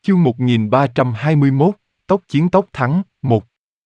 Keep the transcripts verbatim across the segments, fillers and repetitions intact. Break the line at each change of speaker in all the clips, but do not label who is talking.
Chương một nghìn ba trăm hai mươi mốt, tốc chiến tốc thắng, một.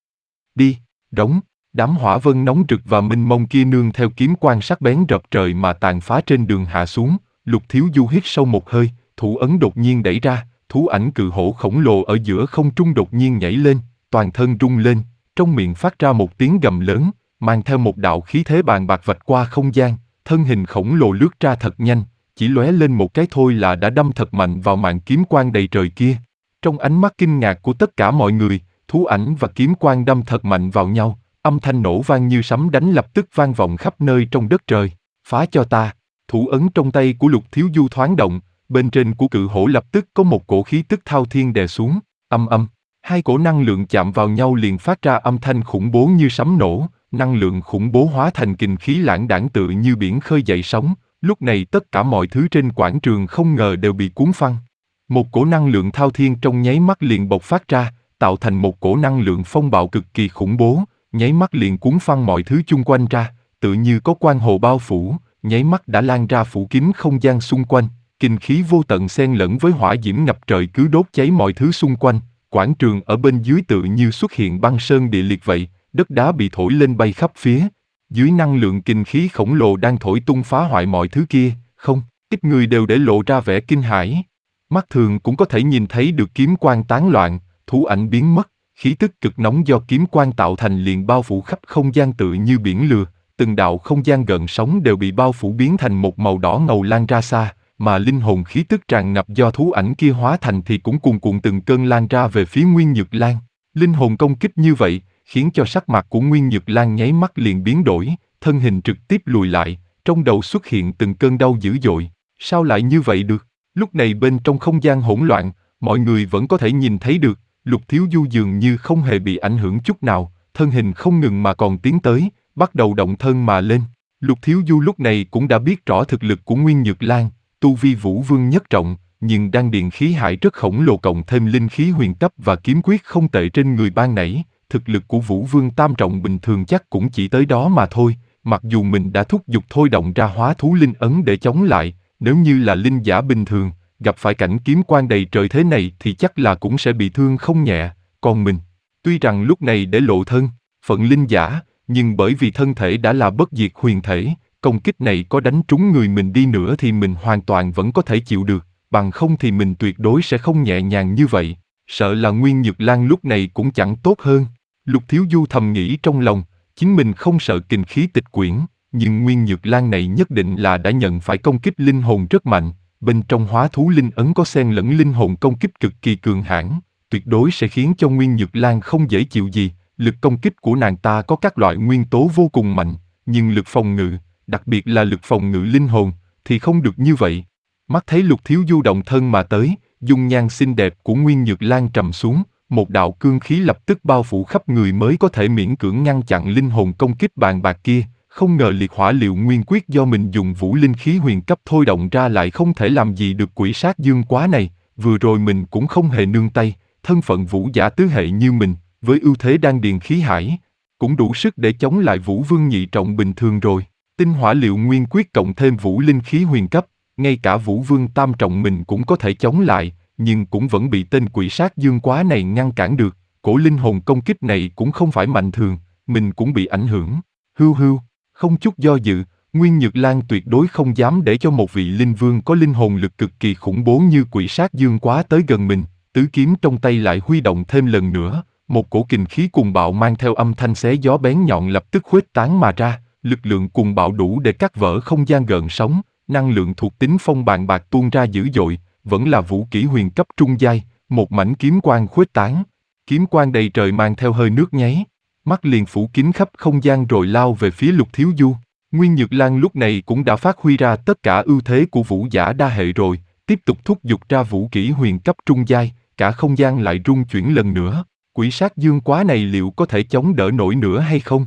Đi, đóng, đám hỏa vân nóng rực và mênh mông kia nương theo kiếm quang sắc bén rợp trời mà tàn phá trên đường hạ xuống. Lục Thiếu Du hít sâu một hơi, thủ ấn đột nhiên đẩy ra, thú ảnh cự hổ khổng lồ ở giữa không trung đột nhiên nhảy lên, toàn thân rung lên, trong miệng phát ra một tiếng gầm lớn, mang theo một đạo khí thế bàng bạc vạch qua không gian, thân hình khổng lồ lướt ra thật nhanh, chỉ lóe lên một cái thôi là đã đâm thật mạnh vào màn kiếm quang đầy trời kia. Trong ánh mắt kinh ngạc của tất cả mọi người, thú ảnh và kiếm quang đâm thật mạnh vào nhau, âm thanh nổ vang như sấm đánh lập tức vang vọng khắp nơi trong đất trời. Phá cho ta! Thủ ấn trong tay của Lục Thiếu Du thoáng động, bên trên của cự hổ lập tức có một cổ khí tức thao thiên đè xuống, âm âm. Hai cổ năng lượng chạm vào nhau liền phát ra âm thanh khủng bố như sấm nổ, năng lượng khủng bố hóa thành kình khí lãng đãng tựa như biển khơi dậy sóng. Lúc này tất cả mọi thứ trên quảng trường không ngờ đều bị cuốn phăng. Một cổ năng lượng thao thiên trong nháy mắt liền bộc phát ra, tạo thành một cổ năng lượng phong bạo cực kỳ khủng bố, nháy mắt liền cuốn phăng mọi thứ chung quanh ra, tựa như có quang hồ bao phủ, nháy mắt đã lan ra phủ kín không gian xung quanh, kình khí vô tận xen lẫn với hỏa diễm ngập trời cứ đốt cháy mọi thứ xung quanh, quảng trường ở bên dưới tựa như xuất hiện băng sơn địa liệt vậy, đất đá bị thổi lên bay khắp phía. Dưới năng lượng kình khí khổng lồ đang thổi tung phá hoại mọi thứ kia, không, ít người đều để lộ ra vẻ kinh hãi. Mắt thường cũng có thể nhìn thấy được kiếm quang tán loạn, thú ảnh biến mất, khí tức cực nóng do kiếm quang tạo thành liền bao phủ khắp không gian tựa như biển lửa, từng đạo không gian gợn sóng đều bị bao phủ biến thành một màu đỏ ngầu lan ra xa, mà linh hồn khí tức tràn ngập do thú ảnh kia hóa thành thì cũng cuồn cuộn từng cơn lan ra về phía Nguyên Nhược Lan. Linh hồn công kích như vậy, khiến cho sắc mặt của Nguyên Nhược Lan nháy mắt liền biến đổi, thân hình trực tiếp lùi lại, trong đầu xuất hiện từng cơn đau dữ dội. Sao lại như vậy được? Lúc này bên trong không gian hỗn loạn, mọi người vẫn có thể nhìn thấy được, Lục Thiếu Du dường như không hề bị ảnh hưởng chút nào, thân hình không ngừng mà còn tiến tới, bắt đầu động thân mà lên. Lục Thiếu Du lúc này cũng đã biết rõ thực lực của Nguyên Nhược Lan, tu vi Vũ Vương nhất trọng, nhưng đan điền khí hải rất khổng lồ cộng thêm linh khí huyền cấp và kiếm quyết không tệ trên người ban nãy. Thực lực của Vũ Vương tam trọng bình thường chắc cũng chỉ tới đó mà thôi, mặc dù mình đã thúc giục thôi động ra hóa thú linh ấn để chống lại, nếu như là linh giả bình thường, gặp phải cảnh kiếm quang đầy trời thế này thì chắc là cũng sẽ bị thương không nhẹ, còn mình, tuy rằng lúc này để lộ thân, phận linh giả, nhưng bởi vì thân thể đã là bất diệt huyền thể, công kích này có đánh trúng người mình đi nữa thì mình hoàn toàn vẫn có thể chịu được, bằng không thì mình tuyệt đối sẽ không nhẹ nhàng như vậy, sợ là Nguyên Nhược Lan lúc này cũng chẳng tốt hơn. Lục Thiếu Du thầm nghĩ trong lòng, chính mình không sợ kình khí tịch quyển, nhưng Nguyên Nhược Lan này nhất định là đã nhận phải công kích linh hồn rất mạnh, bên trong hóa thú linh ấn có xen lẫn linh hồn công kích cực kỳ cường hãn, tuyệt đối sẽ khiến cho Nguyên Nhược Lan không dễ chịu gì. Lực công kích của nàng ta có các loại nguyên tố vô cùng mạnh, nhưng lực phòng ngự, đặc biệt là lực phòng ngự linh hồn, thì không được như vậy. Mắt thấy Lục Thiếu Du động thân mà tới, dung nhan xinh đẹp của Nguyên Nhược Lan trầm xuống, một đạo cương khí lập tức bao phủ khắp người mới có thể miễn cưỡng ngăn chặn linh hồn công kích bàn bạc kia. Không ngờ liệt hỏa liệu nguyên quyết do mình dùng vũ linh khí huyền cấp thôi động ra lại không thể làm gì được quỷ sát dương quá này. Vừa rồi mình cũng không hề nương tay, thân phận vũ giả tứ hệ như mình, với ưu thế đan điền khí hải, cũng đủ sức để chống lại Vũ Vương nhị trọng bình thường rồi. Tinh hỏa liệu nguyên quyết cộng thêm vũ linh khí huyền cấp, ngay cả Vũ Vương tam trọng mình cũng có thể chống lại, nhưng cũng vẫn bị tên quỷ sát dương quá này ngăn cản được. Cổ linh hồn công kích này cũng không phải mạnh thường, mình cũng bị ảnh hưởng. Hưu hưu, không chút do dự, Nguyên Nhược Lan tuyệt đối không dám để cho một vị linh vương có linh hồn lực cực kỳ khủng bố như quỷ sát dương quá tới gần mình. Tứ kiếm trong tay lại huy động thêm lần nữa, một cổ kình khí cuồng bạo mang theo âm thanh xé gió bén nhọn lập tức khuếch tán mà ra, lực lượng cuồng bạo đủ để cắt vỡ không gian gợn sóng, năng lượng thuộc tính phong bàng bạc tuôn ra dữ dội, vẫn là vũ kỹ huyền cấp trung giai, một mảnh kiếm quang khuếch tán, kiếm quang đầy trời mang theo hơi nước nháy, mắt liền phủ kín khắp không gian rồi lao về phía Lục Thiếu Du. Nguyên Nhược Lan lúc này cũng đã phát huy ra tất cả ưu thế của vũ giả đa hệ rồi, tiếp tục thúc giục ra vũ kỹ huyền cấp trung giai, cả không gian lại rung chuyển lần nữa. Quỷ sát dương quá này liệu có thể chống đỡ nổi nữa hay không?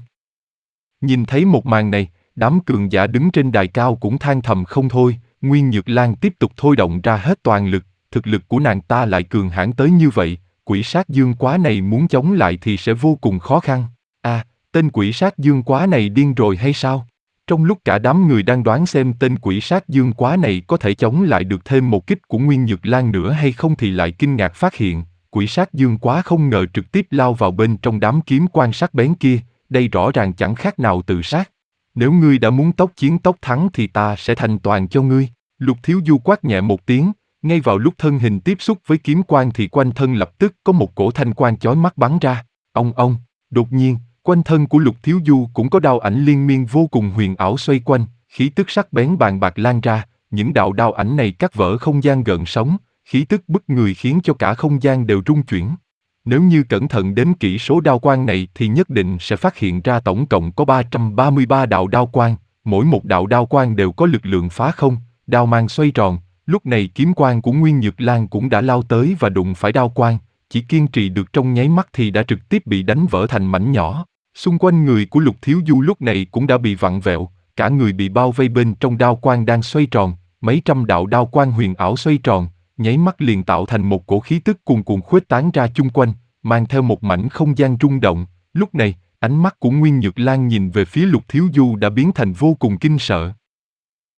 Nhìn thấy một màn này, đám cường giả đứng trên đài cao cũng than thầm không thôi. Nguyên Nhược Lan tiếp tục thôi động ra hết toàn lực, thực lực của nàng ta lại cường hãn tới như vậy, quỷ sát dương quá này muốn chống lại thì sẽ vô cùng khó khăn. À, tên quỷ sát dương quá này điên rồi hay sao? Trong lúc cả đám người đang đoán xem tên quỷ sát dương quá này có thể chống lại được thêm một kích của Nguyên Nhược Lan nữa hay không thì lại kinh ngạc phát hiện, quỷ sát dương quá không ngờ trực tiếp lao vào bên trong đám kiếm quan sắc bén kia, đây rõ ràng chẳng khác nào tự sát. Nếu ngươi đã muốn tốc chiến tốc thắng thì ta sẽ thành toàn cho ngươi. Lục Thiếu Du quát nhẹ một tiếng, ngay vào lúc thân hình tiếp xúc với kiếm quang thì quanh thân lập tức có một cổ thanh quang chói mắt bắn ra. Ông ông, đột nhiên, quanh thân của Lục Thiếu Du cũng có đao ảnh liên miên vô cùng huyền ảo xoay quanh, khí tức sắc bén bàn bạc lan ra, những đạo đao ảnh này cắt vỡ không gian gợn sóng, khí tức bức người khiến cho cả không gian đều rung chuyển. Nếu như cẩn thận đếm kỹ số đao quang này thì nhất định sẽ phát hiện ra tổng cộng có ba trăm ba mươi ba đạo đao quang, mỗi một đạo đao quang đều có lực lượng phá không, đao mang xoay tròn. Lúc này kiếm quang của Nguyên Nhược Lan cũng đã lao tới và đụng phải đao quang, chỉ kiên trì được trong nháy mắt thì đã trực tiếp bị đánh vỡ thành mảnh nhỏ. Xung quanh người của Lục Thiếu Du lúc này cũng đã bị vặn vẹo, cả người bị bao vây bên trong đao quang đang xoay tròn, mấy trăm đạo đao quang huyền ảo xoay tròn, nháy mắt liền tạo thành một cổ khí tức cuồn cuộn khuếch tán ra chung quanh, mang theo một mảnh không gian rung động. Lúc này, ánh mắt của Nguyên Nhược Lan nhìn về phía Lục Thiếu Du đã biến thành vô cùng kinh sợ.